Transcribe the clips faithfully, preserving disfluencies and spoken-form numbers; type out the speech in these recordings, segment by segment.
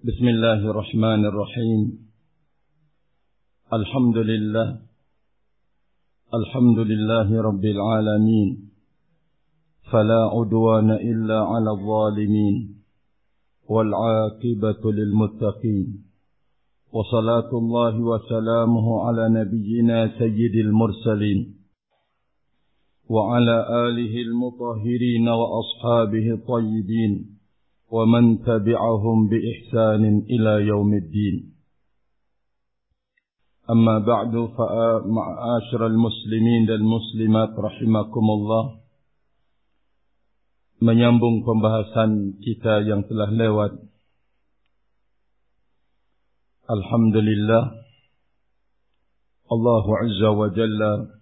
Bismillahirrahmanirrahim. Alhamdulillah. Alhamdulillahi Rabbil alamin. Fala udwana illa ala zalimin. Wal aqibatu lil muttaqin. Wa salatullahi wa salamuhu ala nabiyyina sayyidil mursalin. Wa ala alihi al-mutahhirin wa ashabihi tayyibin. ومن تبعهم بإحسان إلى يوم الدين. أما بعد فمعاشر المسلمين dan muslimat rahimakumullah, menyambung pembahasan kita yang telah lewat. Alhamdulillah, Allah Azza wa Jalla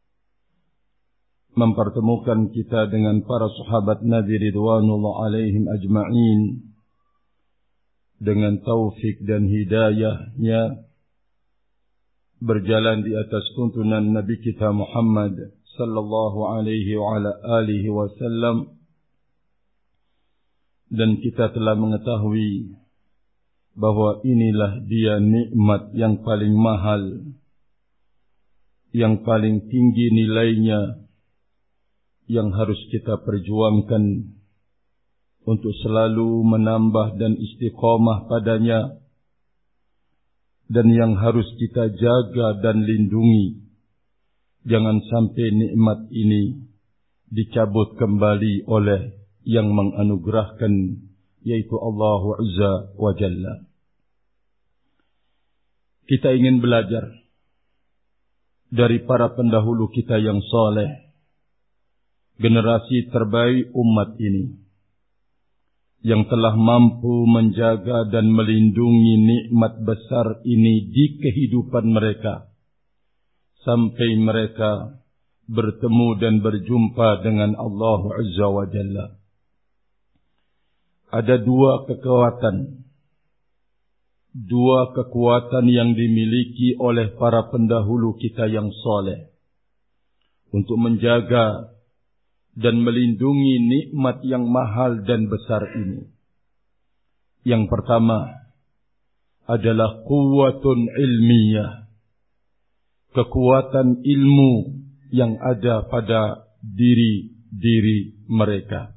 mempertemukan kita dengan para sahabat Nabi ridwanullah alaihim ajma'in dengan taufik dan hidayahnya, berjalan di atas tuntunan Nabi kita Muhammad sallallahu alaihi wa ala alihi wasallam, dan kita telah mengetahui bahwa inilah dia nikmat yang paling mahal, yang paling tinggi nilainya, yang harus kita perjuangkan untuk selalu menambah dan istiqamah padanya, dan yang harus kita jaga dan lindungi. Jangan sampai nikmat ini dicabut kembali oleh yang menganugerahkan, yaitu Allah Azza wa Jalla. Kita ingin belajar dari para pendahulu kita yang saleh, generasi terbaik umat ini, yang telah mampu menjaga dan melindungi nikmat besar ini di kehidupan mereka, sampai mereka bertemu dan berjumpa dengan Allah Azza wa Jalla. Ada dua kekuatan, dua kekuatan yang dimiliki oleh para pendahulu kita yang saleh untuk menjaga dan melindungi nikmat yang mahal dan besar ini. Yang pertama adalah quwwatun ilmiyah, kekuatan ilmu yang ada pada diri-diri mereka.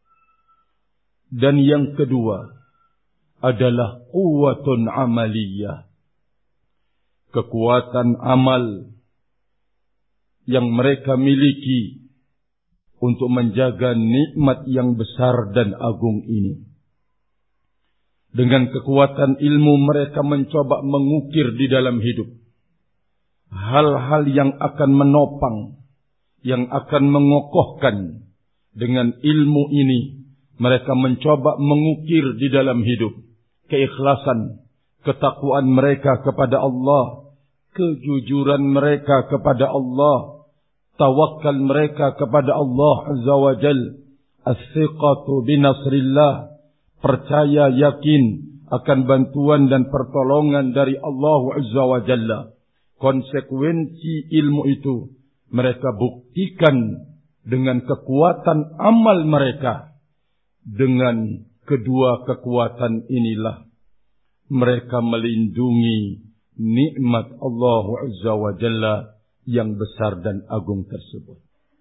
Dan yang kedua adalah quwwatun amaliyah, kekuatan amal yang mereka miliki untuk menjaga nikmat yang besar dan agung ini. Dengan kekuatan ilmu mereka mencoba mengukir di dalam hidup hal-hal yang akan menopang, yang akan mengokohkan. Dengan ilmu ini mereka mencoba mengukir di dalam hidup keikhlasan, ketakwaan mereka kepada Allah, kejujuran mereka kepada Allah, tawakal mereka kepada Allah Azza wa Jal, as-siqatu binasrillah, percaya yakin akan bantuan dan pertolongan dari Allah Azza wa Jalla. Konsekuensi ilmu itu mereka buktikan dengan kekuatan amal mereka. Dengan kedua kekuatan inilah mereka melindungi nikmat Allah Azza wa Jalla yang besar dan agung tersebut.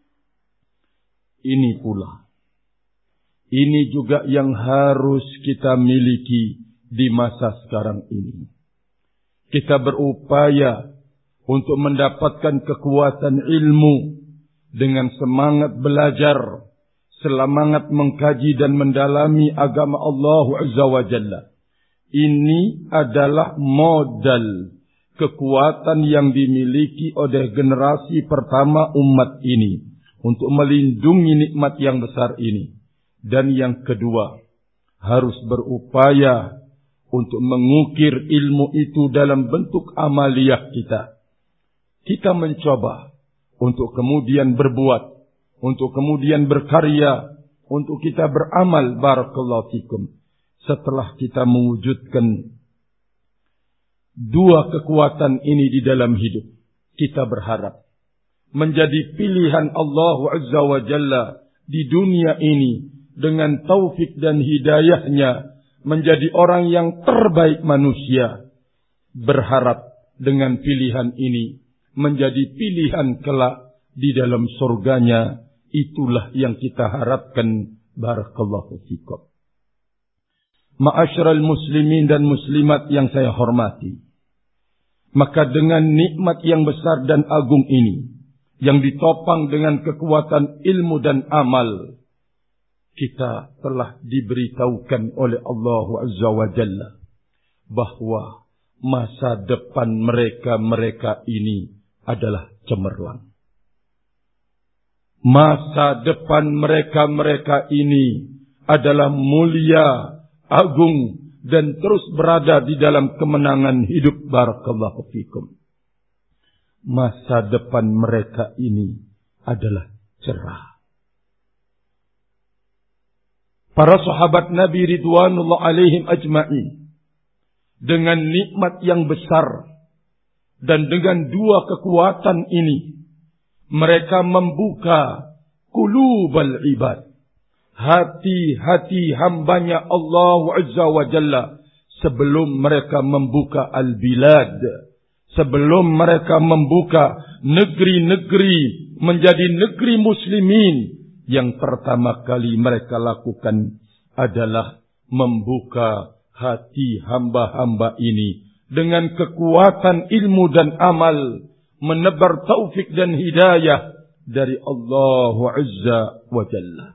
Ini pula, ini juga yang harus kita miliki di masa sekarang ini. Kita berupaya untuk mendapatkan kekuatan ilmu dengan semangat belajar, semangat mengkaji dan mendalami agama Allah Azza wa Jalla. Ini adalah modal kekuatan yang dimiliki oleh generasi pertama umat ini untuk melindungi nikmat yang besar ini. Dan yang kedua, harus berupaya untuk mengukir ilmu itu dalam bentuk amaliyah kita. Kita mencoba untuk kemudian berbuat, untuk kemudian berkarya, untuk kita beramal, barakallahu fikum. Setelah kita mewujudkan dua kekuatan ini di dalam hidup, kita berharap menjadi pilihan Allah Azza wa Jalla di dunia ini dengan taufik dan hidayahnya menjadi orang yang terbaik manusia. Berharap dengan pilihan ini menjadi pilihan kelak di dalam surganya. Itulah yang kita harapkan. Barakallahu fikum. Ma'asyiral muslimin dan muslimat yang saya hormati. Maka dengan nikmat yang besar dan agung ini, yang ditopang dengan kekuatan ilmu dan amal, kita telah diberitahukan oleh Allah Azza wa Jalla bahwa masa depan mereka-mereka ini adalah cemerlang. Masa depan mereka-mereka ini adalah mulia, agung, dan terus berada di dalam kemenangan hidup. Barakallahu fikum. Masa depan mereka ini adalah cerah. Para sahabat Nabi Ridwanullah alaihim ajma'in, dengan nikmat yang besar dan dengan dua kekuatan ini, mereka membuka qulubal ibad, hati-hati hambanya Allah Azza wa Jalla, sebelum mereka membuka al-bilad, sebelum mereka membuka negeri-negeri menjadi negeri muslimin. Yang pertama kali mereka lakukan adalah membuka hati hamba-hamba ini dengan kekuatan ilmu dan amal, menebar taufik dan hidayah dari Allah Azza wa Jalla.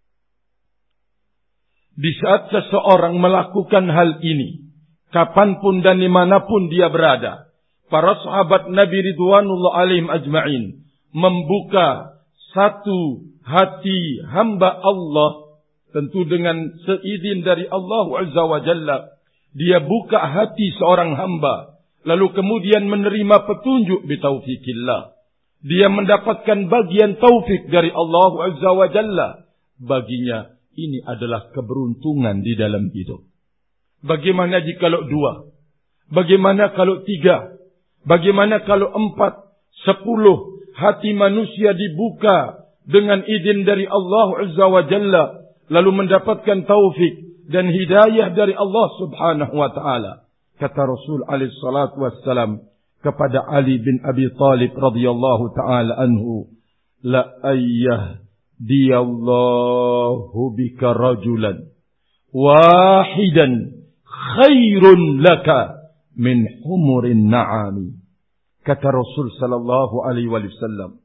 Di saat seseorang melakukan hal ini, kapanpun dan dimanapun dia berada, para sahabat Nabi Ridwanullah alaihim ajma'in membuka satu hati hamba Allah, tentu dengan seizin dari Allah Azza wa Jalla. Dia buka hati seorang hamba, lalu kemudian menerima petunjuk bitaufikillah. Dia mendapatkan bagian taufik dari Allah Azza wa Jalla. Baginya ini adalah keberuntungan di dalam hidup. Bagaimana jikalau dua? Bagaimana kalau tiga? Bagaimana kalau empat? Sepuluh hati manusia dibuka dengan izin dari Allah Azza wa Jalla, lalu mendapatkan taufik dan hidayah dari Allah Subhanahu wa ta'ala. Kata Rasul alaihi salatu wassalam kepada Ali bin Abi Talib radhiyallahu ta'ala anhu, la ayyadiyallahu bika rajulan wahidan khairun laka min humurin na'ami. Kata Rasul sallallahu alaihi wasallam,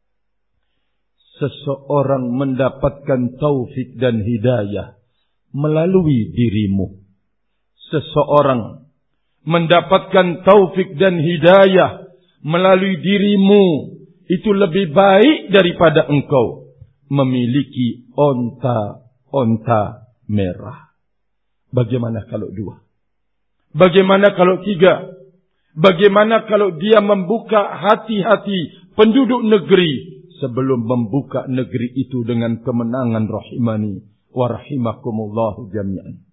seseorang mendapatkan taufik dan hidayah melalui dirimu. Seseorang mendapatkan taufik dan hidayah melalui dirimu, itu lebih baik daripada engkau memiliki onta-onta merah. Bagaimana kalau dua? Bagaimana kalau tiga? Bagaimana kalau dia membuka hati-hati penduduk negeri sebelum membuka negeri itu dengan kemenangan rahimani wa rahimakumullahu jami'an.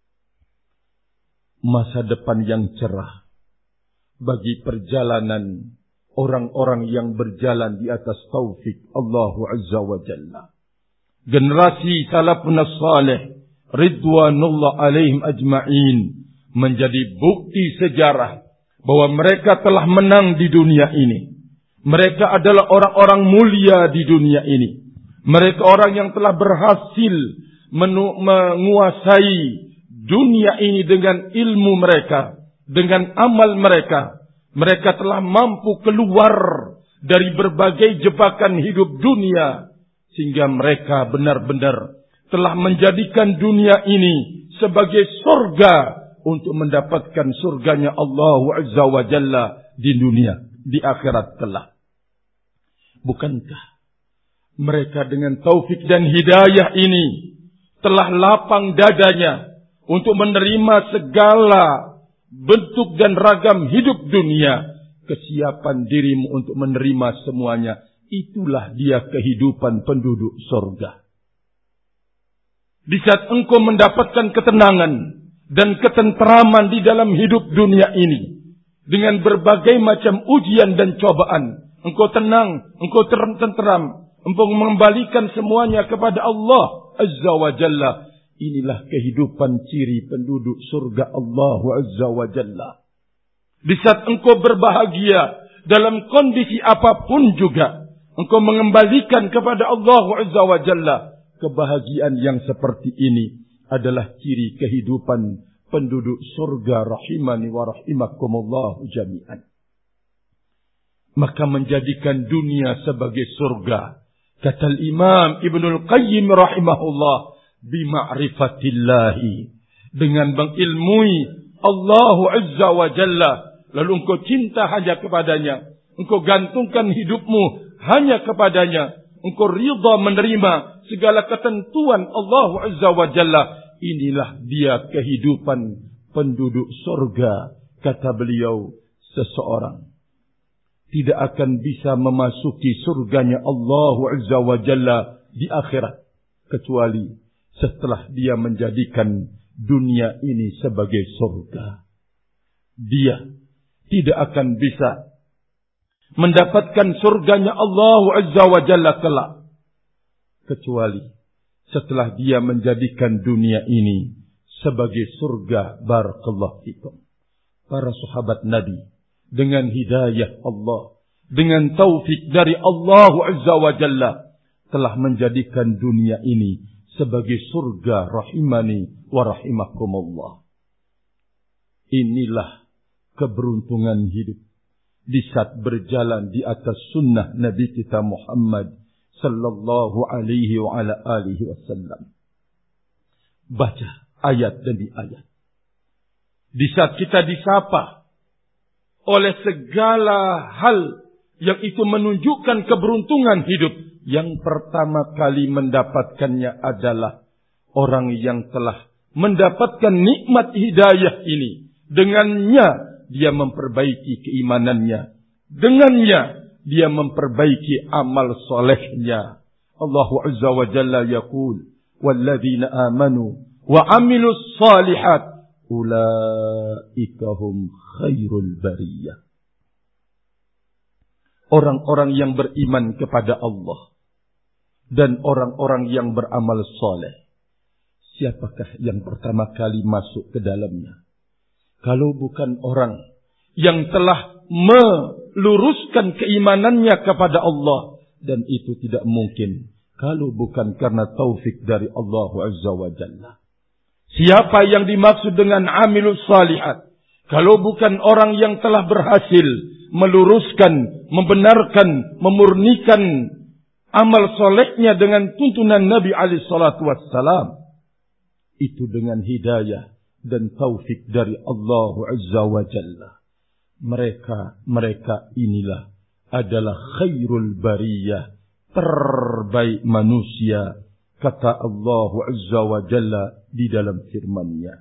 Masa depan yang cerah bagi perjalanan orang-orang yang berjalan di atas taufik Allah Azza wa Jalla. Generasi salafun salih ridwanullah alaihim ajma'in menjadi bukti sejarah bahwa mereka telah menang di dunia ini. Mereka adalah orang-orang mulia di dunia ini. Mereka orang yang telah berhasil menu- menguasai dunia ini dengan ilmu mereka, dengan amal mereka. Mereka telah mampu keluar dari berbagai jebakan hidup dunia, sehingga mereka benar-benar telah menjadikan dunia ini sebagai surga untuk mendapatkan surganya Allah Azza wa Jalla di dunia, di akhirat kelak. Bukankah mereka dengan taufik dan hidayah ini telah lapang dadanya untuk menerima segala bentuk dan ragam hidup dunia? Kesiapan dirimu untuk menerima semuanya, itulah dia kehidupan penduduk surga. Di saat engkau mendapatkan ketenangan dan ketenteraman di dalam hidup dunia ini, dengan berbagai macam ujian dan cobaan, engkau tenang, engkau tenteram, engkau mengembalikan semuanya kepada Allah Azza wa Jalla. Inilah kehidupan ciri penduduk surga Allah Azza wa Jalla. Di saat engkau berbahagia dalam kondisi apapun juga, engkau mengembalikan kepada Allah Azza wa Jalla. Kebahagiaan yang seperti ini adalah ciri kehidupan penduduk surga rahimani wa rahimakumullah jami'an. Maka menjadikan dunia sebagai surga. Kata Imam Ibnul Qayyim rahimahullah, bima'rifatillahi, dengan mengilmui Allah Azza wa Jalla, lalu engkau cinta hanya kepadanya, engkau gantungkan hidupmu hanya kepadanya, engkau ridha menerima segala ketentuan Allah Azza wa Jalla. Inilah dia kehidupan penduduk surga. Kata beliau, seseorang tidak akan bisa memasuki surganya Allah Azza wa Jalla di akhirat kecuali setelah dia menjadikan dunia ini sebagai surga. Dia tidak akan bisa mendapatkan surganya Allah Azza wa Jalla kelak kecuali setelah dia menjadikan dunia ini sebagai surga. Barakallahu fikum. Para sahabat Nabi dengan hidayah Allah, dengan taufik dari Allah Azza wa Jalla, telah menjadikan dunia ini sebagai surga rahimani wa rahimakumullah. Inilah keberuntungan hidup di saat berjalan di atas sunnah Nabi kita Muhammad sallallahu alaihi wa ala alihi wasallam. Baca ayat demi ayat. Di saat kita disapa oleh segala hal yang itu menunjukkan keberuntungan hidup, yang pertama kali mendapatkannya adalah orang yang telah mendapatkan nikmat hidayah ini. Dengannya dia memperbaiki keimanannya, dengannya dia memperbaiki amal solehnya. Allah Azza wa Jalla yaqul, walladzina amanu wa amilus salihat ulaika hum khairul bariyah. Orang-orang yang beriman kepada Allah dan orang-orang yang beramal soleh, siapakah yang pertama kali masuk ke dalamnya? Kalau bukan orang yang telah meluruskan keimanannya kepada Allah, dan itu tidak mungkin kalau bukan karena taufik dari Allah Azza wa Jalla. Siapa yang dimaksud dengan amilus salihat? Kalau bukan orang yang telah berhasil meluruskan, membenarkan, memurnikan amal solehnya dengan tuntunan Nabi alaihi salatu wassalam. Itu dengan hidayah dan taufik dari Allah Azza wa Jalla. Mereka, mereka inilah adalah khairul bariyah, terbaik manusia. Kata Allah Azza wa Jalla di dalam firman-Nya.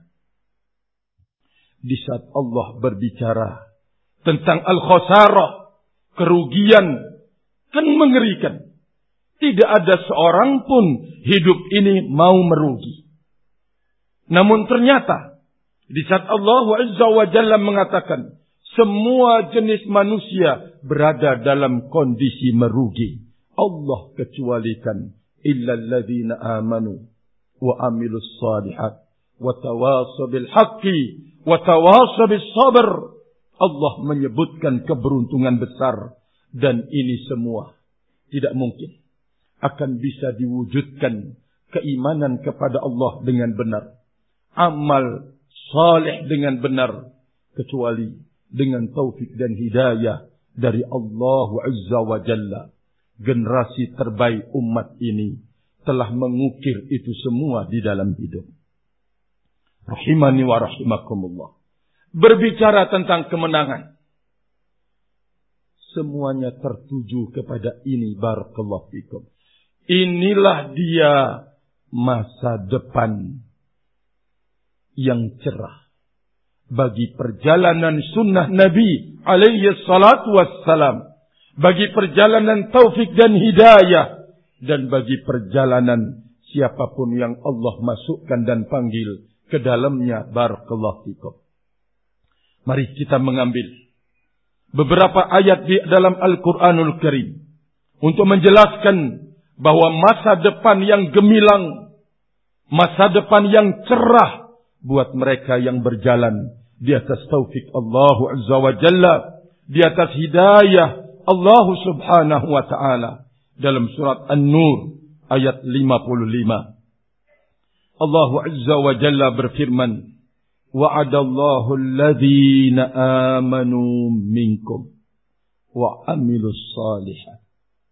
Di saat Allah berbicara tentang al-khasarah, kerugian, kan mengerikan. Tidak ada seorang pun hidup ini mau merugi. Namun ternyata di saat Allah Azza wa Jalla mengatakan semua jenis manusia berada dalam kondisi merugi, Allah kecualikan illal ladzina amanu wa amilus salihat wa tawasaw bil haqqi wa tawasaw bis sabr. Allah menyebutkan keberuntungan besar, dan ini semua tidak mungkin akan bisa diwujudkan keimanan kepada Allah dengan benar, amal saleh dengan benar, kecuali dengan taufik dan hidayah dari Allah Azza wa Jalla. Generasi terbaik umat ini telah mengukir itu semua di dalam hidup. Rahimani wa rahimakumullah. Berbicara tentang kemenangan, semuanya tertuju kepada ini. Barakallahu fikum. Inilah dia masa depan yang cerah bagi perjalanan sunnah Nabi alaihi salatu wassalam, bagi perjalanan taufik dan hidayah, dan bagi perjalanan siapapun yang Allah masukkan dan panggil ke dalamnya. Barakallahu fikum. Mari kita mengambil beberapa ayat di dalam Al-Quranul Karim untuk menjelaskan bahwa masa depan yang gemilang, masa depan yang cerah buat mereka yang berjalan di atas taufik Allah Azza wa Jalla, di atas hidayah Allah Subhanahu wa Ta'ala. Dalam surat An-Nur ayat lima puluh lima, Allah Azza wa Jalla berfirman, wa'adallahu alladhina amanu minkum wa amilus salihat.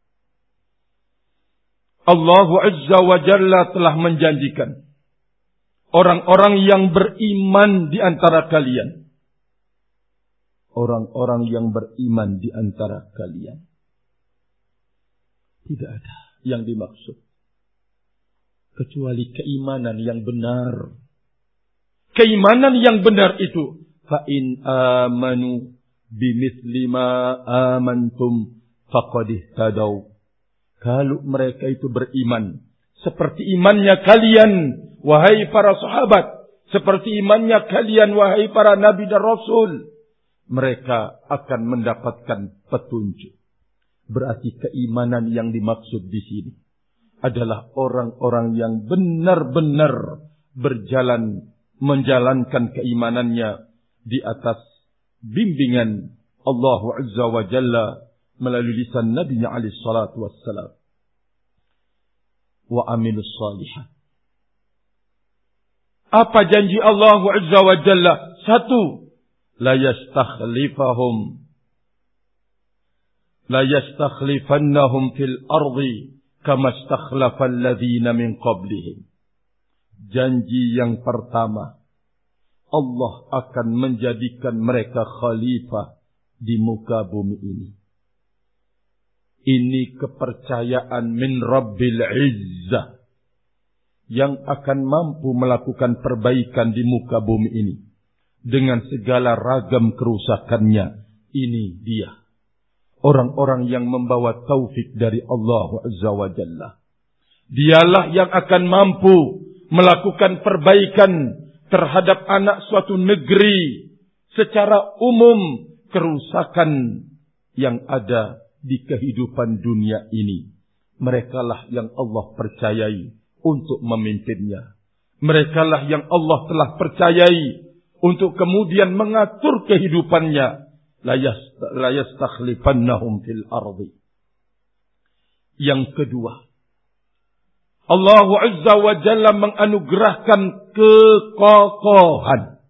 Allah Azza wa Jalla telah menjanjikan orang-orang yang beriman di antara kalian. Orang-orang yang beriman di antara kalian. Tidak ada yang dimaksud kecuali keimanan yang benar. Keimanan yang benar itu, fa in amanu bimithli ma amantum faqad ihtadaw. Kalau mereka itu beriman seperti imannya kalian, wahai para sahabat, seperti imannya kalian, wahai para nabi dan rasul, mereka akan mendapatkan petunjuk. Berarti keimanan yang dimaksud di sini adalah orang-orang yang benar-benar berjalan, menjalankan keimanannya di atas bimbingan Allah Azza wa Jalla melalui lisan Nabi-Nya alaihi salatu wassalam. Wa amilus salihat. Apa janji Allah Azza wa Jalla? Satu, la yastakhlifahum la yastakhlifannahum fil ardi kama istakhlafal ladzina min qablihim. Janji yang pertama, Allah akan menjadikan mereka khalifah di muka bumi ini. Ini kepercayaan min Rabbil Izzah yang akan mampu melakukan perbaikan di muka bumi ini dengan segala ragam kerusakannya. Ini dia, orang-orang yang membawa taufik dari Allah Azza wa Jalla. Dialah yang akan mampu melakukan perbaikan terhadap anak suatu negeri secara umum, kerusakan yang ada di kehidupan dunia ini. Merekalah yang Allah percayai untuk memimpinnya. Merekalah yang Allah telah percayai untuk kemudian mengatur kehidupannya. La yastakhlifannahum fil ardi. Yang kedua, Allah Azza wa Jalla menganugerahkan kekokohan.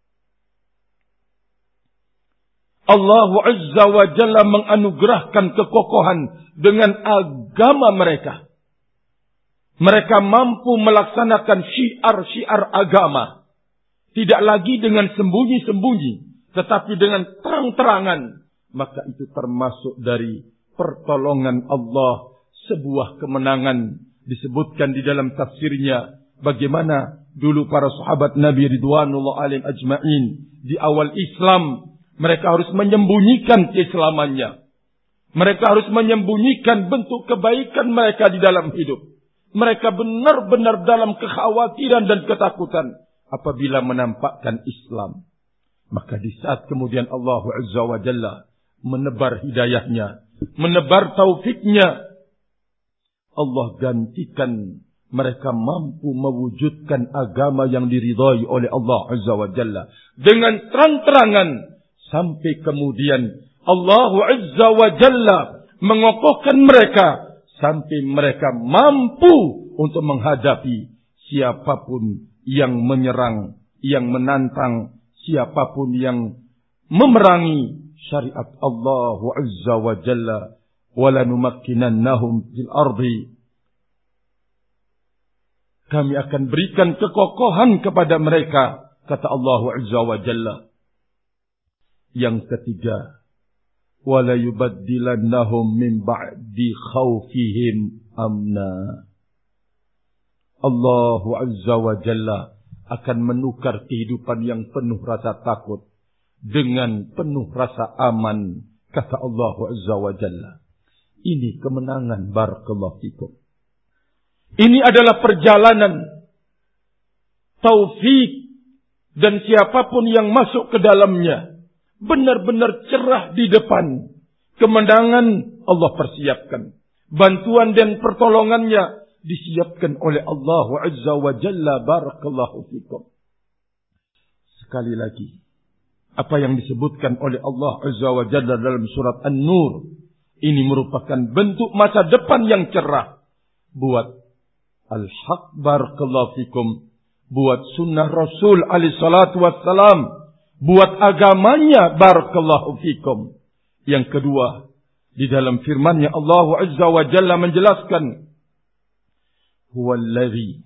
Allah Azza wa Jalla menganugerahkan kekokohan dengan agama mereka. Mereka mampu melaksanakan syiar-syiar agama. Tidak lagi dengan sembunyi-sembunyi, tetapi dengan terang-terangan. Maka itu termasuk dari pertolongan Allah, sebuah kemenangan. Disebutkan di dalam tafsirnya bagaimana dulu para sahabat Nabi ridwanullah alaihim ajma'in di awal Islam, mereka harus menyembunyikan keislamannya. Mereka harus menyembunyikan bentuk kebaikan mereka di dalam hidup. Mereka benar-benar dalam kekhawatiran dan ketakutan apabila menampakkan Islam. Maka di saat kemudian Allah Azza wa Jalla menebar hidayahnya, menebar taufiknya, Allah gantikan mereka mampu mewujudkan agama yang diridhai oleh Allah Azza wa Jalla dengan terang-terangan, sampai kemudian Allah Azza wa Jalla mengokohkan mereka sampai mereka mampu untuk menghadapi siapapun yang menyerang, yang menantang, siapapun yang memerangi syariat Allah Azza wa Jalla. Walanumakkinannahum fil ardi. Kami akan berikan kekokohan kepada mereka, kata Allah Azza wa Jalla. Yang ketiga, wala yubaddilannahum min ba'di khawfihim amna. Allah Azza wa Jalla akan menukar kehidupan yang penuh rasa takut dengan penuh rasa aman, kata Allah Azza wa Jalla. Ini kemenangan, barakallahu fikum. Ini adalah perjalanan taufik, dan siapapun yang masuk ke dalamnya benar-benar cerah di depan. Kemenangan Allah persiapkan. Bantuan dan pertolongannya disiapkan oleh Allah Azza wa Jalla. Barakallahu fikum. Sekali lagi, apa yang disebutkan oleh Allah Azza wa Jalla dalam surat An-Nur, ini merupakan bentuk masa depan yang cerah buat al-haq. Barakallahu fikum. Buat sunnah Rasul alaihi salatu wassalam, buat agamanya. Barakallahu fikum. Yang kedua, di dalam firman-Nya Allah Azza wa Jalla menjelaskan, huwallazi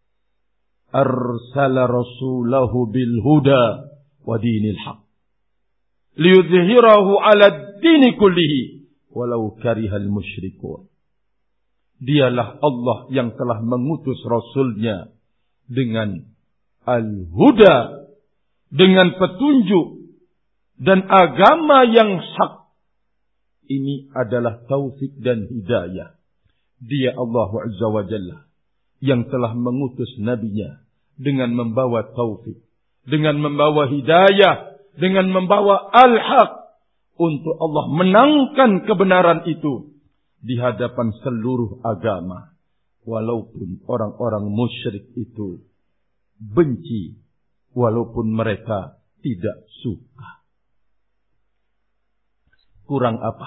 arsala rasulahu bil huda wa dinil haq liyudhhirahu 'ala ad-din kullihi walau karihal musyrikun. Dialah Allah yang telah mengutus Rasul-Nya dengan al-huda, dengan petunjuk dan agama yang hak. Ini adalah taufik dan hidayah. Dia Allah Azza wa Jalla yang telah mengutus Nabi-Nya dengan membawa taufik, dengan membawa hidayah, dengan membawa al-haq, untuk Allah menangkan kebenaran itu di hadapan seluruh agama. Walaupun orang-orang musyrik itu benci, walaupun mereka tidak suka. Kurang apa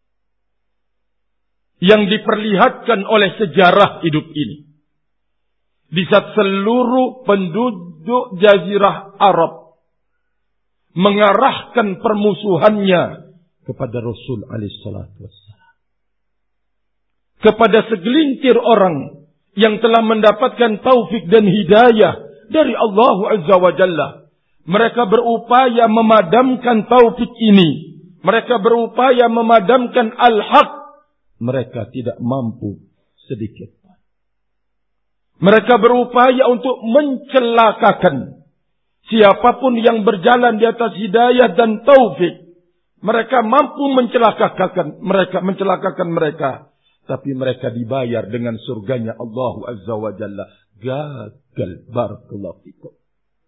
yang diperlihatkan oleh sejarah hidup ini? Di saat seluruh penduduk Jazirah Arab mengarahkan permusuhannya kepada Rasul alaihi salatu wassalam, kepada segelintir orang yang telah mendapatkan taufik dan hidayah dari Allah Azza wa Jalla. Mereka berupaya memadamkan taufik ini. Mereka berupaya memadamkan al-haq. Mereka tidak mampu sedikit. Mereka berupaya untuk mencelakakan siapapun yang berjalan di atas hidayah dan taufik. Mereka mampu mencelakakan mereka, mencelakakan mereka. Tapi mereka dibayar dengan surganya Allah Azza wa Jalla. Gagal. Barakallahu fikum.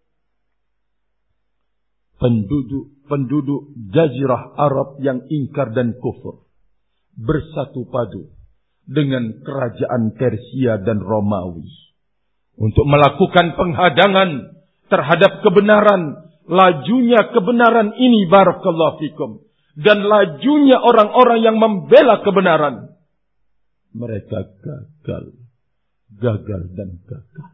Penduduk-penduduk Jazirah Arab yang ingkar dan kufur bersatu padu dengan kerajaan Persia dan Romawi untuk melakukan penghadangan terhadap kebenaran. Lajunya kebenaran ini, barakallahu fikum, dan lajunya orang-orang yang membela kebenaran, mereka gagal, gagal dan gagal.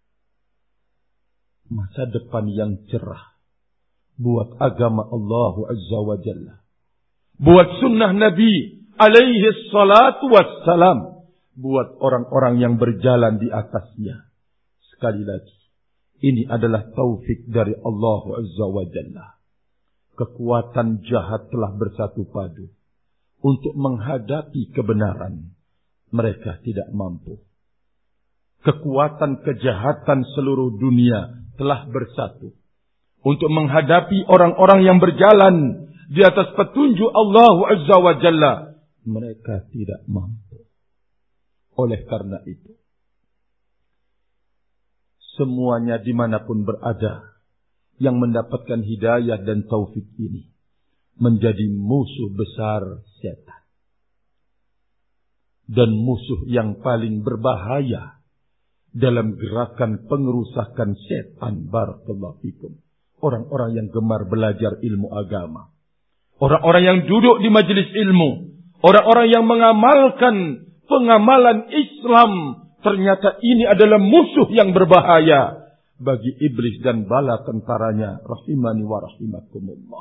Masa depan yang cerah buat agama Allah Azza wa Jalla, buat sunnah Nabi alaihi salatu wassalam, buat orang-orang yang berjalan di atasnya. Sekali lagi, ini adalah taufik dari Allah Azza wa Jalla. Kekuatan jahat telah bersatu padu untuk menghadapi kebenaran. Mereka tidak mampu. Kekuatan kejahatan seluruh dunia telah bersatu untuk menghadapi orang-orang yang berjalan di atas petunjuk Allah Azza wa Jalla. Mereka tidak mampu. Oleh karena itu, semuanya dimanapun berada yang mendapatkan hidayah dan taufik ini menjadi musuh besar setan. Dan musuh yang paling berbahaya dalam gerakan pengerusakan setan. Barakallahu fikum. Orang-orang yang gemar belajar ilmu agama. Orang-orang yang duduk di majelis ilmu. Orang-orang yang mengamalkan pengamalan Islam. Ternyata ini adalah musuh yang berbahaya bagi iblis dan bala tentaranya. Rahimani wa rahimakumullah.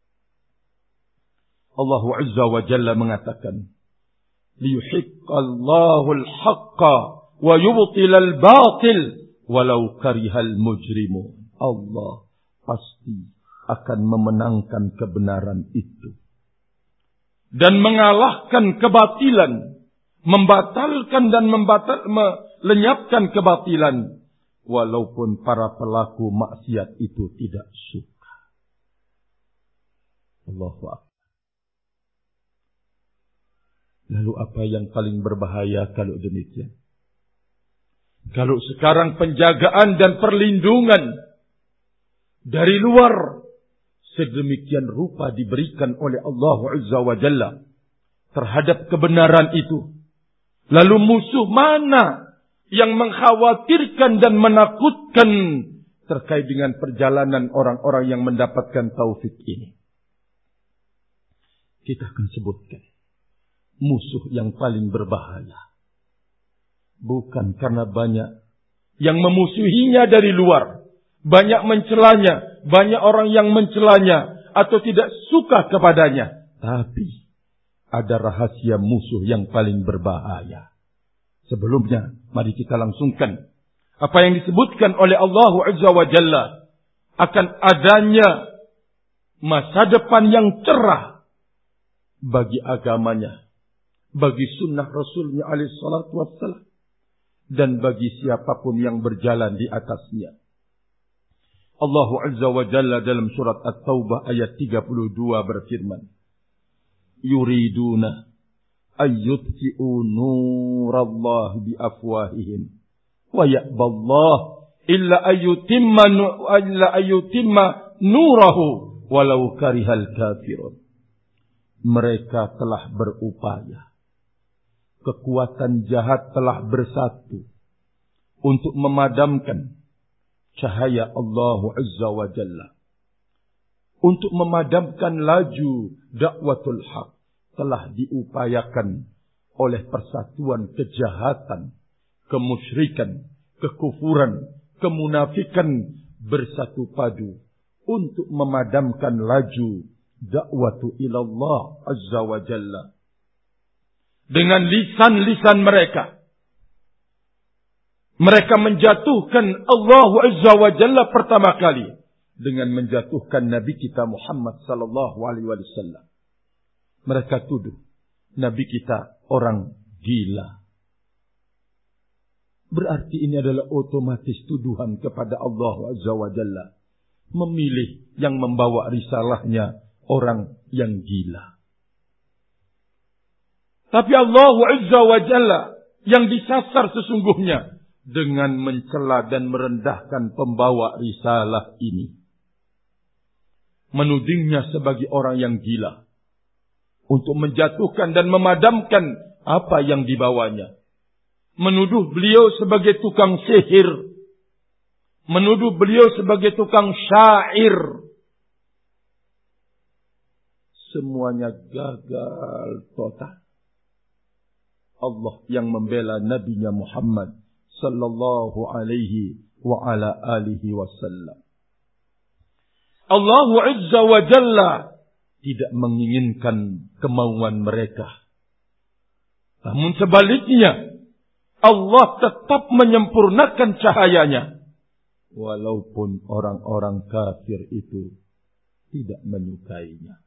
Allah Azza wa Jalla mengatakan, liyuhiqqallahu al-haqqa wa yubtilal batil walau karihal mujrimun. Allah pasti akan memenangkan kebenaran itu dan mengalahkan kebatilan, membatalkan dan membatal, melenyapkan kebatilan, walaupun para pelaku maksiat itu tidak suka. Allahu Akbar. Lalu apa yang paling berbahaya kalau demikian? Kalau sekarang penjagaan dan perlindungan dari luar sedemikian rupa diberikan oleh Allah Azza wa Jalla terhadap kebenaran itu. Lalu musuh mana yang mengkhawatirkan dan menakutkan terkait dengan perjalanan orang-orang yang mendapatkan taufik ini. Kita akan sebutkan musuh yang paling berbahaya. Bukan karena banyak yang memusuhinya dari luar, banyak mencelanya, banyak orang yang mencelanya atau tidak suka kepadanya. Tapi ada rahasia musuh yang paling berbahaya. Sebelumnya, mari kita langsungkan apa yang disebutkan oleh Allah Azza wa Jalla akan adanya masa depan yang cerah bagi agamanya, bagi sunnah Rasulnya alaihi salatu wassalam, dan bagi siapapun yang berjalan di atasnya. Allah Azza wa Jalla dalam surat At-Taubah ayat tiga puluh dua berfirman, yuriduna ayyutfi'u nurallahi biafwahihim wa ya'ballah illa ayyutimma illa ayyutimma nurahu walau karihal kafirun. Mereka telah berupaya, kekuatan jahat telah bersatu untuk memadamkan cahaya Allah Azza wa Jalla, untuk memadamkan laju dakwatul haq. Telah diupayakan oleh persatuan kejahatan, kemusyrikan, kekufuran, kemunafikan bersatu padu untuk memadamkan laju dakwatu ilallah Azza wa Jalla. Dengan lisan-lisan mereka, mereka menjatuhkan Allah Azza wa Jalla pertama kali dengan menjatuhkan Nabi kita Muhammad sallallahu alaihi wasallam. Mereka tuduh Nabi kita orang gila. Berarti ini adalah otomatis tuduhan kepada Allah Azza wa Jalla. Memilih yang membawa risalahnya orang yang gila. Tapi Allah Azza wa Jalla yang disasar sesungguhnya dengan mencela dan merendahkan pembawa risalah ini. Menudingnya sebagai orang yang gila. Untuk menjatuhkan dan memadamkan apa yang dibawanya. Menuduh beliau sebagai tukang sihir. Menuduh beliau sebagai tukang syair. Semuanya gagal total. Allah yang membela Nabi-Nya Muhammad sallallahu alaihi wa ala alihi wasallam. Allah Azza wa Jalla tidak menginginkan kemauan mereka. Namun sebaliknya, Allah tetap menyempurnakan cahayanya. Walaupun orang-orang kafir itu tidak menyukainya.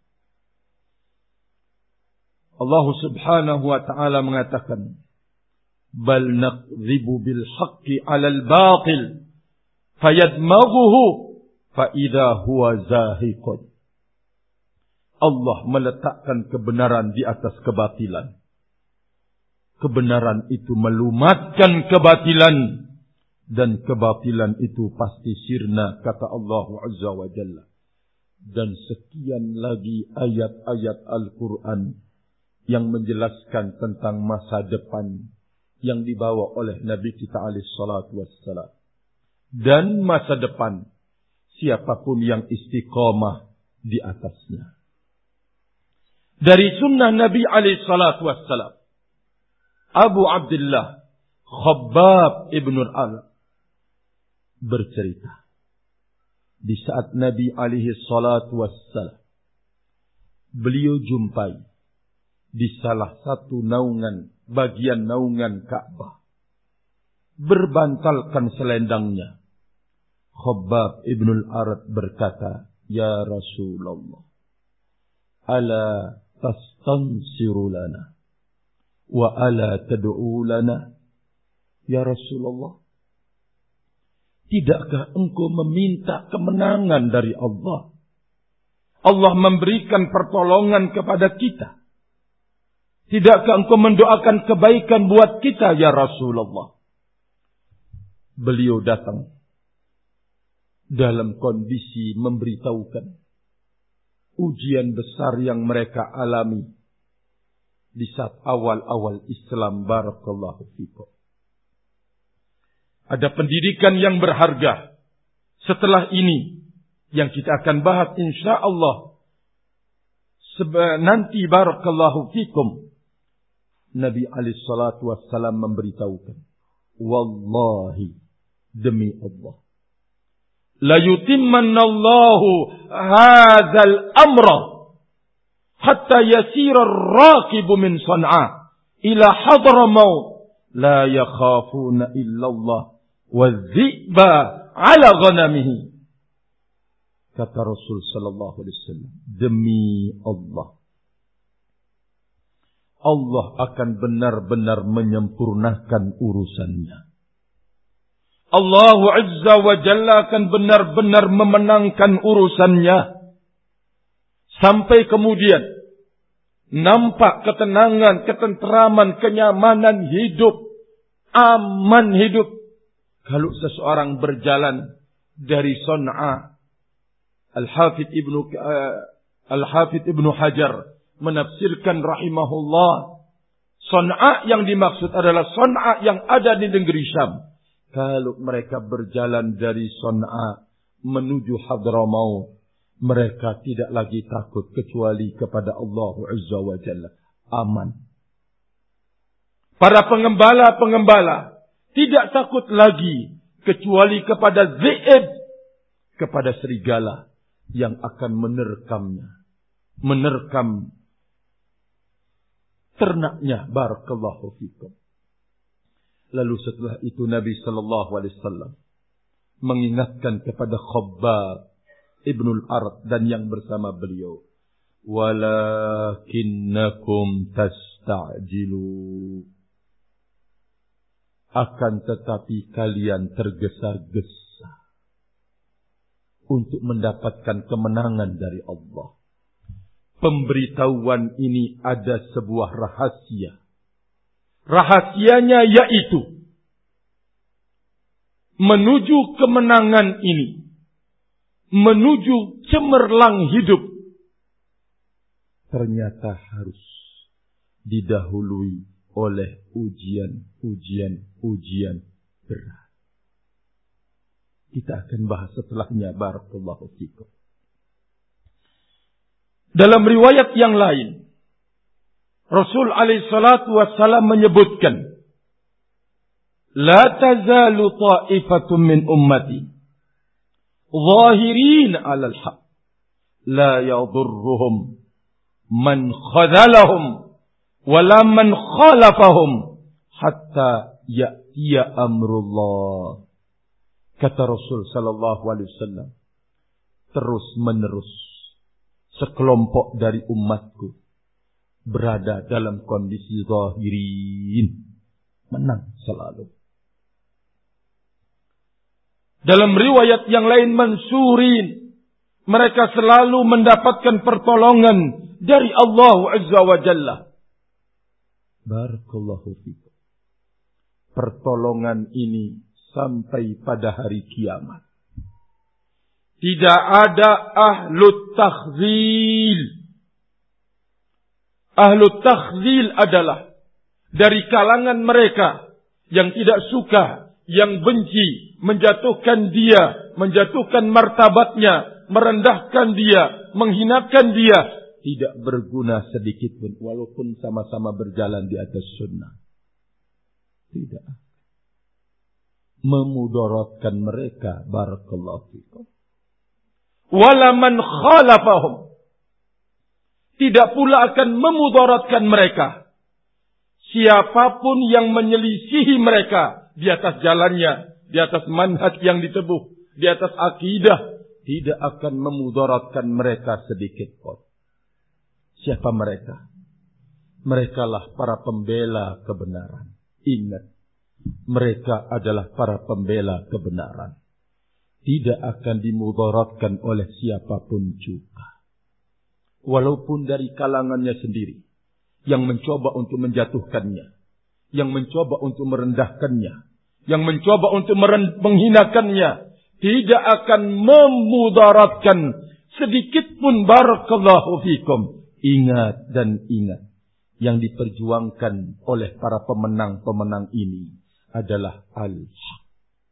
Allah subhanahu wa ta'ala mengatakan, bal naqdhibu bil haqqi 'alal batil fayadmaghuhu fa idza huwa zahiqun. Allah meletakkan kebenaran di atas kebatilan. Kebenaran itu melumatkan kebatilan. Dan kebatilan itu pasti sirna, kata Allah Azza wa Jalla. Dan sekian lagi ayat-ayat Al-Quran yang menjelaskan tentang masa depan yang dibawa oleh Nabi kita alaihi salatu wassalam. Dan masa depan siapapun yang istiqamah di atasnya. Dari sunnah Nabi alaihi salatu wassalam, Abu Abdullah Khabbab ibn al-Arad bercerita, di saat Nabi alaihi salatu wassalam beliau jumpai di salah satu naungan, bagian naungan Ka'bah, berbantalkan selendangnya. Khabbab ibn al-Arad berkata, ya Rasulullah, ala tastansiru lana wa ala tad'u lana. Ya Rasulullah, tidakkah engkau meminta kemenangan dari Allah? Allah memberikan pertolongan kepada kita. Tidakkah engkau mendoakan kebaikan buat kita, ya Rasulullah? Beliau datang dalam kondisi memberitahukan ujian besar yang mereka alami di saat awal-awal Islam. Barakallahu fikum. Ada pendidikan yang berharga. Setelah ini yang kita akan bahas insyaallah Seba, nanti barakallahu fikum. Nabi alaihi salatu wassalam memberitahukan, wallahi, demi Allah, la yutimmanna Allahu hadzal amra hatta yasira ar-raqibu min San'a ila Hadramaut la yakhafuna illa Allah wadh-dhi'ba 'ala ghanamihi. Kata Rasul sallallahu alaihi wasallam, demi Allah, Allah akan benar-benar menyempurnakan urusannya. Allah Azza wa Jalla akan benar-benar memenangkan urusannya. Sampai kemudian nampak ketenangan, ketenteraman, kenyamanan hidup, aman hidup. Kalau seseorang berjalan dari San'a, Al-Hafidh Ibnu uh, Al-Hafidh Ibnu Hajar menafsirkan rahimahullah, San'a yang dimaksud adalah San'a yang ada di negeri Syam. Kalau mereka berjalan dari San'a menuju Hadramaut, mereka tidak lagi takut kecuali kepada Allah Azza wa Jalla. Aman. Para pengembala-pengembala tidak takut lagi kecuali kepada zi'ib, kepada serigala yang akan menerkamnya, menerkam ternaknya. Barakallahu fikum. Lalu setelah itu Nabi sallallahu alaihi wasallam mengingatkan kepada Khabbab Ibnul Arat dan yang bersama beliau, walakinnakum tasta'jilu, akan tetapi kalian tergesa-gesa untuk mendapatkan kemenangan dari Allah. Pemberitahuan ini ada sebuah rahasia. Rahasianya yaitu menuju kemenangan ini, menuju cemerlang hidup, ternyata harus didahului oleh ujian-ujian ujian berat. Kita akan bahas setelahnya. Barakallahu fikum. Dalam riwayat yang lain, Rasul alaihi salatu wassalam menyebutkan, la tazalu ta'ifatun min ummati zahirin 'alal haq la yadurruhum man khadhalahum wala man khalafahum hatta ya'tiya amrullah. Kata Rasul sallallahu alaihi wasallam, terus menerus sekelompok dari umatku berada dalam kondisi zahirin, menang selalu. Dalam riwayat yang lain mansurin, mereka selalu mendapatkan pertolongan dari Allah Azza wa Jalla. Barakallahu fikum. Pertolongan ini sampai pada hari kiamat. Tidak ada ahlut takhzil. Ahlut takhzil adalah dari kalangan mereka yang tidak suka, yang benci, menjatuhkan dia, menjatuhkan martabatnya, merendahkan dia, menghinakan dia. Tidak berguna sedikit pun, walaupun sama-sama berjalan di atas sunnah. Tidak. Memudaratkan mereka. Barakallahu fikum. Wala man khalafahum, tidak pula akan memudaratkan mereka. Siapapun yang menyelisihi mereka di atas jalannya, di atas manhaj yang ditebuh, di atas akidah, tidak akan memudaratkan mereka sedikit pun. Siapa mereka? Merekalah para pembela kebenaran. Ingat, mereka adalah para pembela kebenaran. Tidak akan dimudaratkan oleh siapapun juga. Walaupun dari kalangannya sendiri, yang mencoba untuk menjatuhkannya, yang mencoba untuk merendahkannya, yang mencoba untuk menghinakannya, tidak akan memudaratkan sedikit pun. Barakallahu fikum. Ingat dan ingat, yang diperjuangkan oleh para pemenang-pemenang ini adalah al-haq.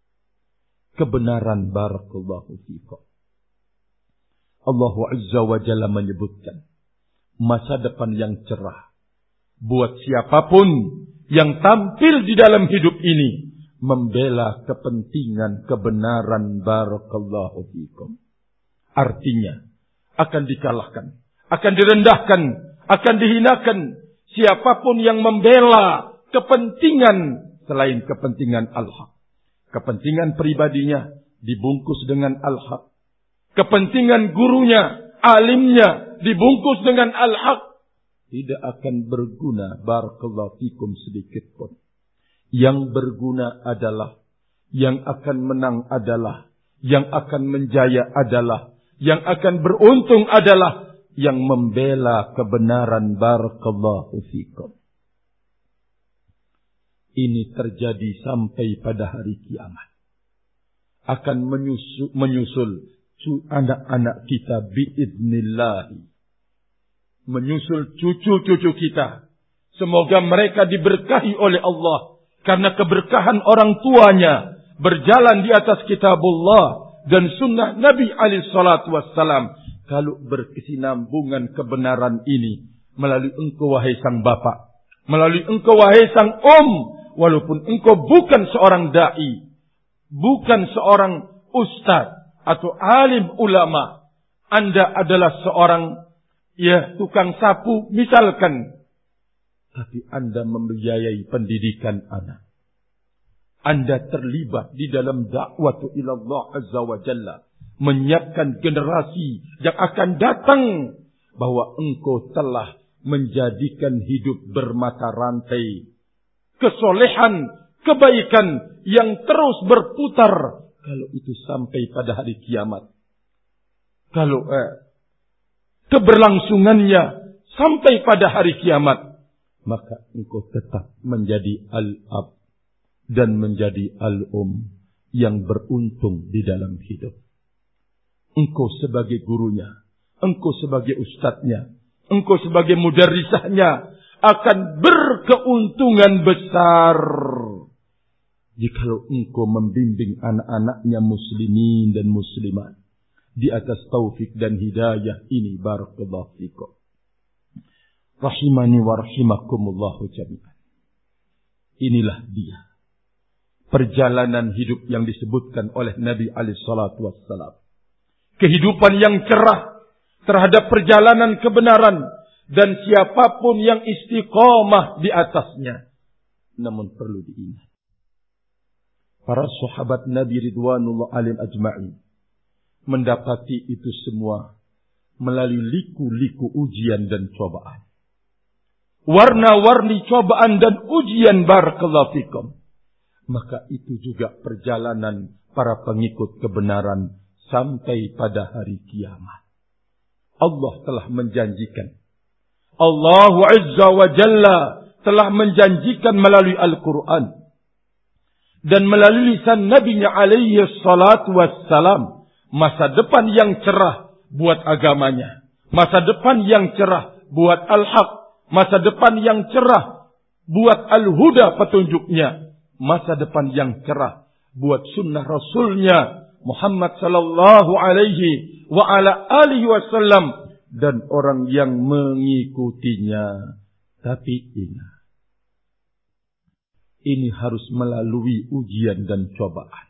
kebenaran. Barakallahu fikum. Allah Azza wa Jalla menyebutkan masa depan yang cerah buat siapapun yang tampil di dalam hidup ini membela kepentingan kebenaran. Barakallahu fikum. Artinya akan dikalahkan, akan direndahkan, akan dihinakan siapapun yang membela kepentingan selain kepentingan al-haq. Kepentingan pribadinya dibungkus dengan al-haq. Kepentingan gurunya, alimnya dibungkus dengan al-haq. Tidak akan berguna. Barakallahu fikum sedikit pun. Yang berguna adalah, yang akan menang adalah, yang akan menjaya adalah, yang akan beruntung adalah yang membela kebenaran. Barakallahu fikum. Ini terjadi sampai pada hari kiamat. Akan menyusul, menyusul anak-anak kita biidznillah. Menyusul cucu-cucu kita. Semoga mereka diberkahi oleh Allah. Karena keberkahan orang tuanya berjalan di atas kitabullah dan sunnah Nabi alaihi salatu wassalam. Kalau berkesinambungan kebenaran ini melalui engkau wahai sang bapak, melalui engkau wahai sang om, walaupun engkau bukan seorang dai, bukan seorang ustaz atau alim ulama, Anda adalah seorang ya tukang sapu misalkan, tapi Anda membiayai pendidikan anak. Anda terlibat di dalam dakwah ila Allah Azza wa Jalla, menyiapkan generasi yang akan datang, bahwa engkau telah menjadikan hidup bermata rantai kesolehan, kebaikan yang terus berputar. Kalau itu sampai pada hari kiamat, kalau eh, keberlangsungannya sampai pada hari kiamat, maka engkau tetap menjadi al-ab dan menjadi al-um yang beruntung di dalam hidup. Engkau sebagai gurunya, engkau sebagai ustadznya, engkau sebagai mudarrisahnya akan berkeuntungan besar jikalau engkau membimbing anak-anaknya muslimin dan muslimat di atas taufik dan hidayah ini. Barakallahu fikum. Rahimani wa rahimakumullahu jami'an. Inilah dia perjalanan hidup yang disebutkan oleh Nabi alaihi salatu wassalam. Kehidupan yang cerah terhadap perjalanan kebenaran dan siapapun yang istiqamah di atasnya. Namun perlu diingat, para sahabat Nabi ridwanullah alaihim ajma'in mendapati itu semua melalui liku-liku ujian dan cobaan. Warna-warni cobaan dan ujian. Barakallahu fikum. Maka itu juga perjalanan para pengikut kebenaran sampai pada hari kiamat. Allah telah menjanjikan, Allah Azza wa Jalla telah menjanjikan melalui Al-Quran dan melalui lisan Nabi-Nya alaihi salatu wassalam, masa depan yang cerah buat agamanya, masa depan yang cerah buat al-haq, masa depan yang cerah buat al-huda petunjuknya, masa depan yang cerah buat sunnah Rasulnya Muhammad sallallahu alaihi wa ala alihi wasallam dan orang yang mengikutinya. Tapi ingat, ini harus melalui ujian dan cobaan.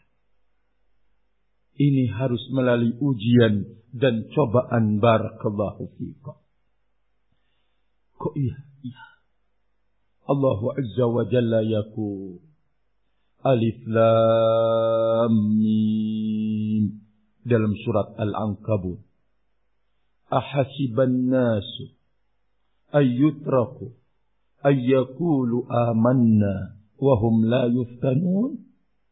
Ini harus melalui ujian dan cobaan. Barakallahu fikum. Kok iya? Iya. Allah Azza wa Jalla yaqul, Alif Lam Mim, dalam surat Al-Ankabut. Ahasiban nasu ayyutraku ayyakulu amanna wahum la yuftanun.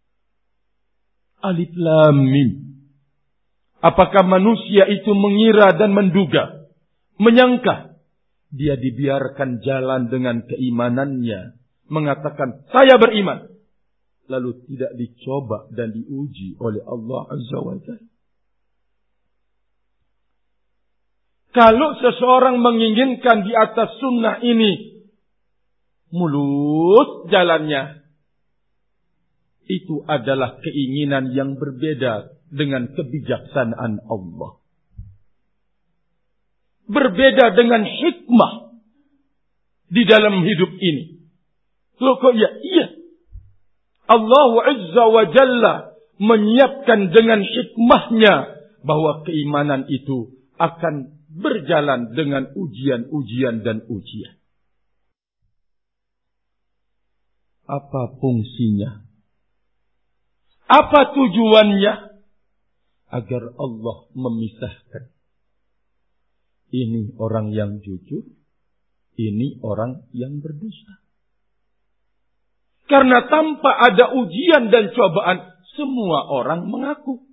Alif Lam Mim. Apakah manusia itu mengira dan menduga, menyangka dia dibiarkan jalan dengan keimanannya, mengatakan saya beriman, lalu tidak dicoba dan diuji oleh Allah Azza wa Jalla? Kalau seseorang menginginkan di atas sunnah ini mulus jalannya, itu adalah keinginan yang berbeda dengan kebijaksanaan Allah. Berbeda dengan hikmah di dalam hidup ini. Loh kok ya? Iya. Allah Azza wa Jalla menyiapkan dengan hikmahnya bahwa keimanan itu akan berjalan dengan ujian-ujian dan ujian. Apa fungsinya? Apa tujuannya? Agar Allah memisahkan. Ini orang yang jujur, ini orang yang berdusta. Karena tanpa ada ujian dan cobaan, semua orang mengaku.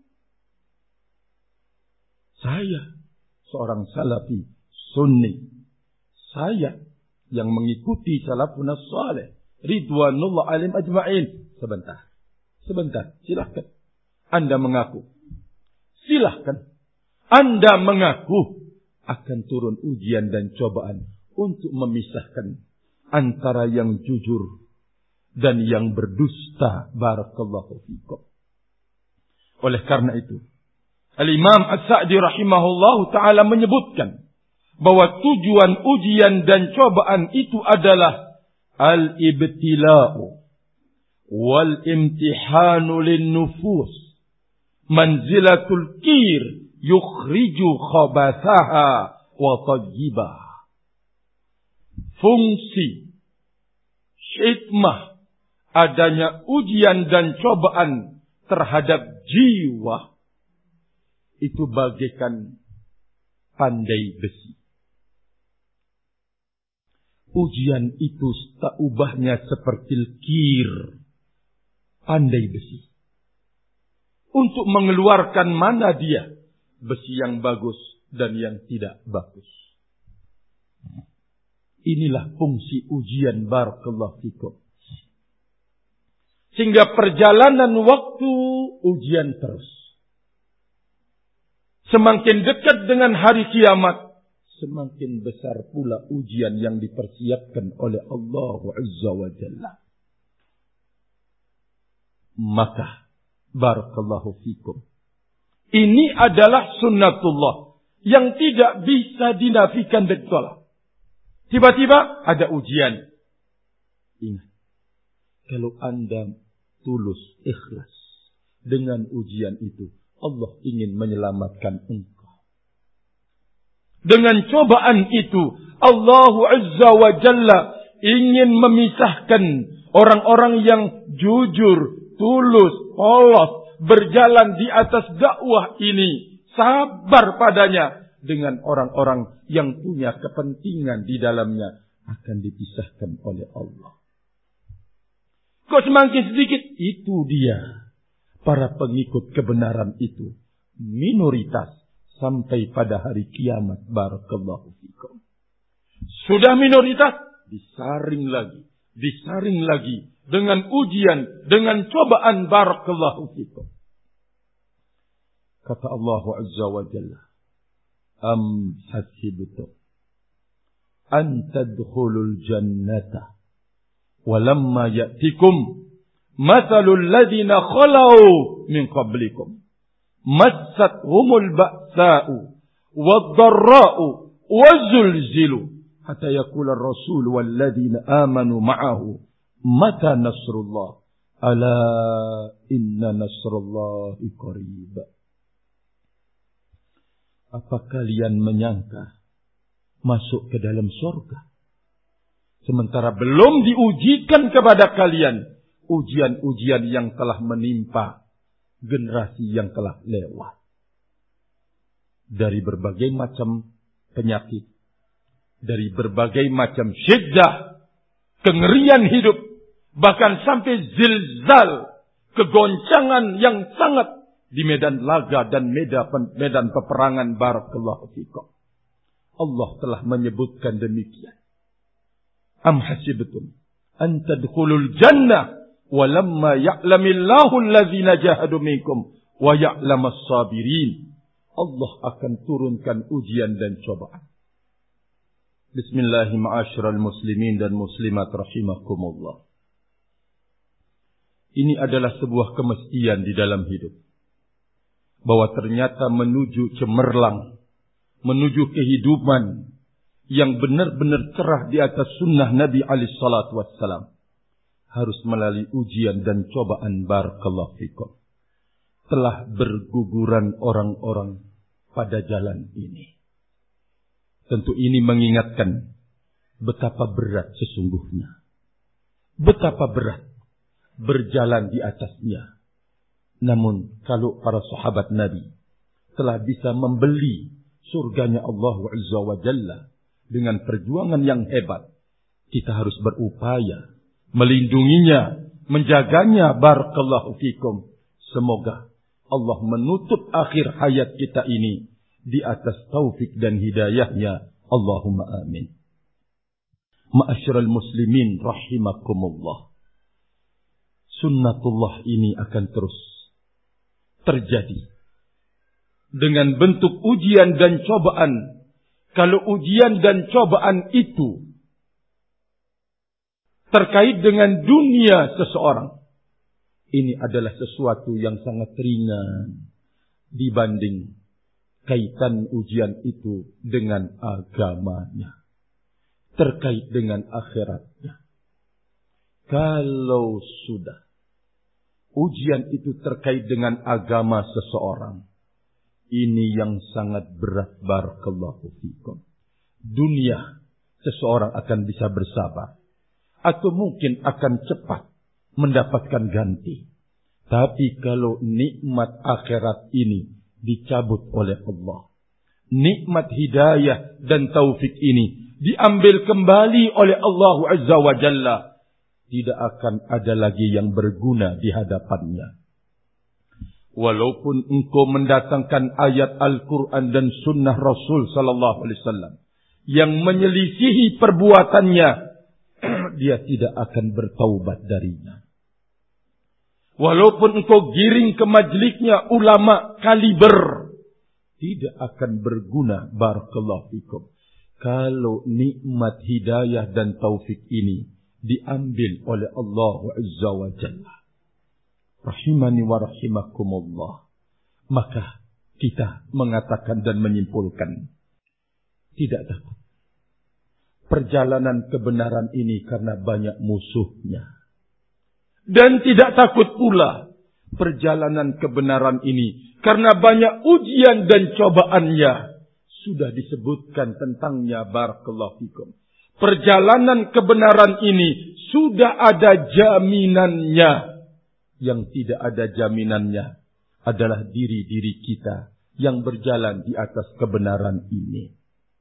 Saya seorang salafi sunni. Saya yang mengikuti salafun salih. Ridwanullah alim ajma'in. Sebentar. Sebentar. Silahkan. Anda mengaku. Silahkan. Anda mengaku akan turun ujian dan cobaan untuk memisahkan antara yang jujur dan yang berdusta. Barakallahu fikum. Oleh karena itu, Al-Imam As-Sa'di rahimahullahu ta'ala menyebutkan bahwa tujuan ujian dan cobaan itu adalah al-ibtila'u wal-imtihanu lin-nufus manzilatul kir yukhriju khabathaha wa tayyibaha. Fungsi hikmah adanya ujian dan cobaan terhadap jiwa itu bagaikan pandai besi. Ujian itu tak ubahnya seperti kir, pandai besi. Untuk mengeluarkan mana dia besi yang bagus dan yang tidak bagus. Inilah fungsi ujian. Barakallahu fikum. Sehingga perjalanan waktu ujian terus. Semakin dekat dengan hari kiamat, semakin besar pula ujian yang dipersiapkan oleh Allah Azza wa Jalla. Maka, barakallahu fikum, ini adalah sunnatullah yang tidak bisa dinafikan dan ditolak. Tiba-tiba ada ujian. Ingat, kalau Anda tulus, ikhlas dengan ujian itu, Allah ingin menyelamatkan engkau. Dengan cobaan itu, Allah Azza wa Jalla ingin memisahkan orang-orang yang jujur, tulus, polos, berjalan di atas dakwah ini, sabar padanya, dengan orang-orang yang punya kepentingan di dalamnya, akan dipisahkan oleh Allah. Kok semakin sedikit? Itu dia. Para pengikut kebenaran itu minoritas sampai pada hari kiamat. Barakallahu fikum. Sudah minoritas, disaring lagi, disaring lagi dengan ujian, dengan cobaan. Barakallahu fikum. Kata Allah Azza wa Jalla, am hasibtum an tadkhulul jannata walamma ya'tikum mathalul ladina khalau min qablikum massathumul ba'sa'u wad-dharra'u wazulzilu hatta yaqula ar-rasul wal ladina amanu ma'ahu mata nasrullah ala inna nasrullahi qarib. Apa kalian menyangka masuk ke dalam surga sementara belum diujikan kepada kalian ujian-ujian yang telah menimpa generasi yang telah lewat. Dari berbagai macam penyakit. Dari berbagai macam syiddah. Kengerian hidup. Bahkan sampai zilzal. Kegoncangan yang sangat di medan laga dan medan, medan peperangan. Barakallahu fikum. Allah telah menyebutkan demikian. Am hasibtum an tadkhulul jannah walamma ya'lamillahu allazina jahadu minkum wa ya'lamas sabirin. Allah akan turunkan ujian dan cobaan. Bismillahirrahmanirrahim. Ma'asyiral muslimin dan muslimat rahimakumullah. Ini adalah sebuah kemestian di dalam hidup. Bahwa ternyata menuju cemerlang, menuju kehidupan yang benar-benar cerah di atas sunnah Nabi alaihi salatu wassalam, harus melalui ujian dan cobaan. Barakallahu fikum. Telah berguguran orang-orang pada jalan ini. Tentu ini mengingatkan betapa berat sesungguhnya. Betapa berat berjalan di atasnya. Namun kalau para sahabat Nabi telah bisa membeli surganya Allah Azza wa Jalla dengan perjuangan yang hebat, kita harus berupaya melindunginya, menjaganya. Barakallahu fikum. Semoga Allah menutup akhir hayat kita ini di atas taufik dan hidayahnya. Allahumma amin. Ma'asyiral muslimin rahimakumullah. Sunnatullah ini akan terus terjadi dengan bentuk ujian dan cobaan. Kalau ujian dan cobaan itu terkait dengan dunia seseorang, ini adalah sesuatu yang sangat ringan dibanding kaitan ujian itu dengan agamanya, terkait dengan akhiratnya. Kalau sudah ujian itu terkait dengan agama seseorang, ini yang sangat berat. Barakallahu fikum. Dunia seseorang akan bisa bersabar, atau mungkin akan cepat mendapatkan ganti. Tapi kalau nikmat akhirat ini dicabut oleh Allah, nikmat hidayah dan taufik ini diambil kembali oleh Allah Azza wa Jalla, tidak akan ada lagi yang berguna di hadapannya. Walaupun engkau mendatangkan ayat Al-Quran dan sunnah Rasul sallallahu alaihi wasallam yang menyelisihi perbuatannya, dia tidak akan bertaubat darinya. Walaupun engkau giring ke majlisnya ulama kaliber, tidak akan berguna. Barakallahu fikum. Kalau nikmat hidayah dan taufik ini diambil oleh Allah Azza wa Jalla. Rahimani wa rahimakumullah. Maka kita mengatakan dan menyimpulkan, tidak takut perjalanan kebenaran ini karena banyak musuhnya. Dan tidak takut pula perjalanan kebenaran ini karena banyak ujian dan cobaannya. Sudah disebutkan tentangnya. Barakallahu fikum. Perjalanan kebenaran ini sudah ada jaminannya. Yang tidak ada jaminannya adalah diri-diri kita yang berjalan di atas kebenaran ini.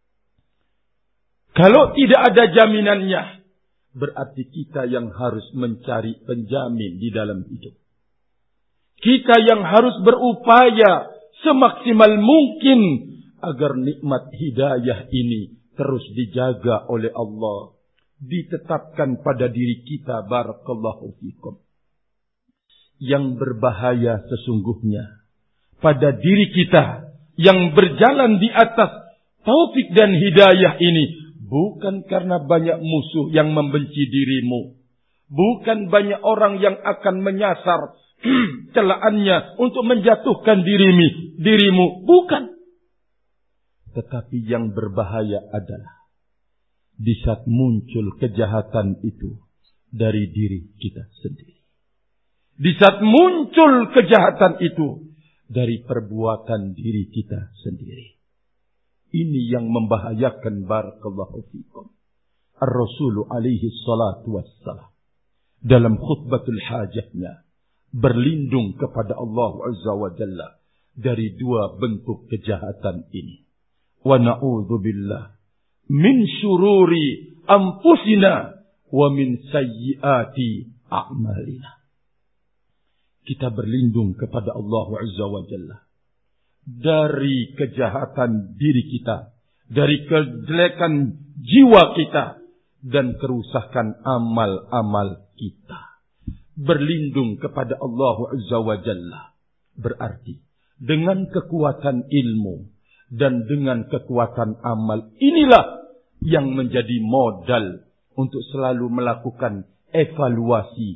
Kalau tidak ada jaminannya, berarti kita yang harus mencari penjamin di dalam hidup. Kita yang harus berupaya semaksimal mungkin agar nikmat hidayah ini terus dijaga oleh Allah, ditetapkan pada diri kita. Barakallahu fikum. Yang berbahaya sesungguhnya pada diri kita yang berjalan di atas taufik dan hidayah ini, bukan karena banyak musuh yang membenci dirimu, bukan banyak orang yang akan menyasar celaannya untuk menjatuhkan dirimu, dirimu, bukan. Tetapi yang berbahaya adalah di saat muncul kejahatan itu dari diri kita sendiri. Di saat muncul kejahatan itu dari perbuatan diri kita sendiri. Ini yang membahayakan. Barakallahu fikum. Ar-Rasul alaihi salatu wassalam dalam khutbatul hajatnya berlindung kepada Allah Azza wa Jalla dari dua bentuk kejahatan ini. Wa na'udzu billah min syururi anfusina wa min sayyiati a'malina. Kita berlindung kepada Allah Azza wa Jalla dari kejahatan diri kita, dari kejelekan jiwa kita, dan kerusakan amal-amal kita. Berlindung kepada Allah Azza wa Jalla berarti dengan kekuatan ilmu dan dengan kekuatan amal, inilah yang menjadi modal untuk selalu melakukan evaluasi,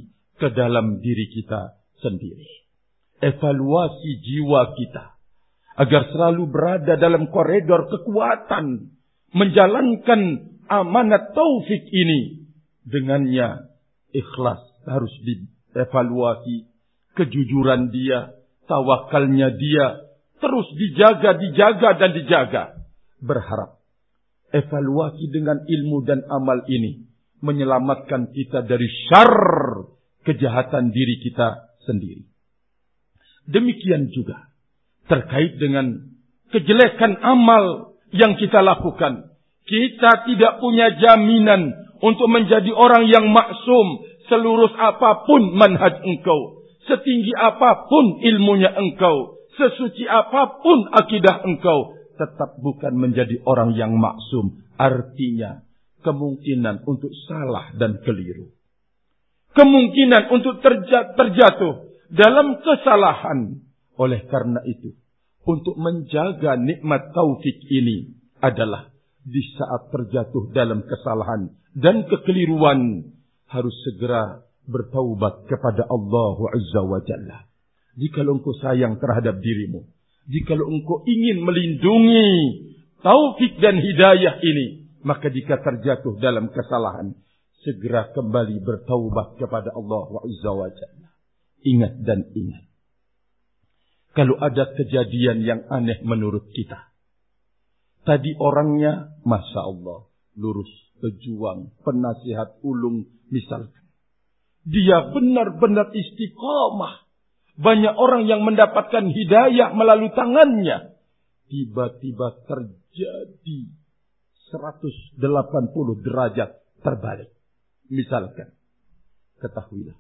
ke dalam diri kita sendiri. Evaluasi jiwa kita agar selalu berada dalam koridor kekuatan menjalankan amanat taufik ini. Dengannya ikhlas harus dievaluasi, kejujuran dia, tawakalnya dia terus dijaga, dijaga dan dijaga. Berharap evaluasi dengan ilmu dan amal ini menyelamatkan kita dari syarr kejahatan diri kita sendiri. Demikian juga terkait dengan kejelekan amal yang kita lakukan. Kita tidak punya jaminan untuk menjadi orang yang maksum. Selurus apapun manhaj engkau, setinggi apapun ilmunya engkau, sesuci apapun akidah engkau, tetap bukan menjadi orang yang maksum. Artinya kemungkinan untuk salah dan keliru, kemungkinan untuk terja- terjatuh dalam kesalahan. Oleh karena itu, untuk menjaga nikmat taufik ini adalah di saat terjatuh dalam kesalahan dan kekeliruan, harus segera bertaubat kepada Allah Azza wa Jalla. Jikalau engkau sayang terhadap dirimu, jikalau engkau ingin melindungi taufik dan hidayah ini, maka jika terjatuh dalam kesalahan, segera kembali bertaubat kepada Allah Azza wa Jalla. Ingat dan ingat, kalau ada kejadian yang aneh menurut kita, tadi orangnya Masya Allah, lurus, pejuang, penasihat ulung misalkan. Dia benar-benar istiqamah. Banyak orang yang mendapatkan hidayah melalui tangannya. Tiba-tiba terjadi seratus delapan puluh derajat terbalik. Misalkan, ketahuilah,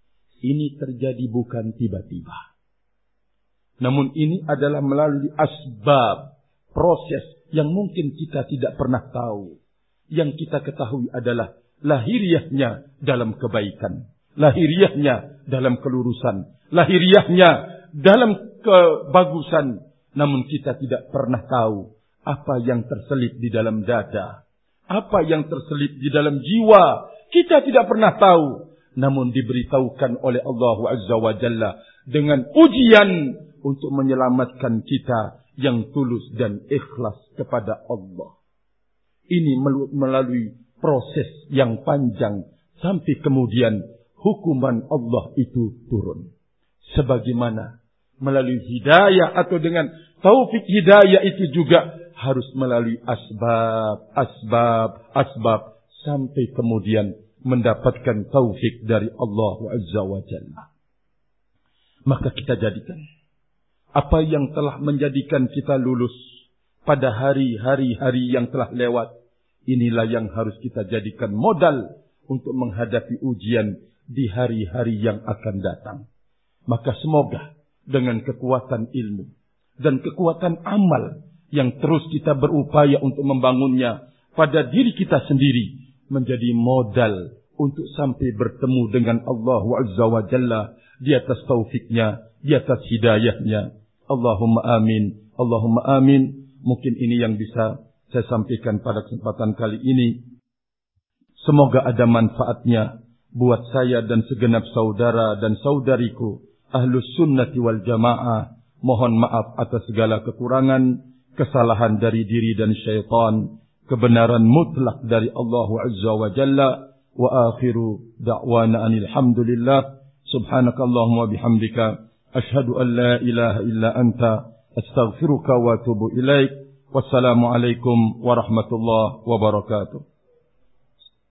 ini terjadi bukan tiba-tiba. Namun ini adalah melalui asbab, proses yang mungkin kita tidak pernah tahu. Yang kita ketahui adalah lahiriahnya dalam kebaikan, lahiriahnya dalam kelurusan, lahiriahnya dalam kebagusan. Namun kita tidak pernah tahu apa yang terselip di dalam dada, apa yang terselip di dalam jiwa. Kita tidak pernah tahu. Namun diberitahukan oleh Allah Azza wa Jalla dengan ujian untuk menyelamatkan kita yang tulus dan ikhlas kepada Allah. Ini melalui proses yang panjang sampai kemudian hukuman Allah itu turun. Sebagaimana melalui hidayah atau dengan taufik hidayah itu juga harus melalui asbab, asbab, asbab sampai kemudian mendapatkan taufik dari Allah Azza wa Jalla. Maka kita jadikan apa yang telah menjadikan kita lulus pada hari-hari-hari yang telah lewat, inilah yang harus kita jadikan modal untuk menghadapi ujian di hari-hari yang akan datang. Maka semoga dengan kekuatan ilmu dan kekuatan amal yang terus kita berupaya untuk membangunnya pada diri kita sendiri, menjadi modal untuk sampai bertemu dengan Allah Azza wa Jalla di atas taufiknya, di atas hidayahnya. Allahumma amin, Allahumma amin. Mungkin ini yang bisa saya sampaikan pada kesempatan kali ini. Semoga ada manfaatnya buat saya dan segenap saudara dan saudariku Ahlus Sunnati wal Jamaah. Mohon maaf atas segala kekurangan, kesalahan dari diri dan syaitan. Kebenaran mutlak dari Allah Azza wa Jalla. Wa akhiru da'wana anil hamdulillah. Subhanakallahumma bihamdika ashhadu an la ilaha illa anta astaghfiruka wa atubu ilaik. Wassalamualaikum warahmatullahi wabarakatuh.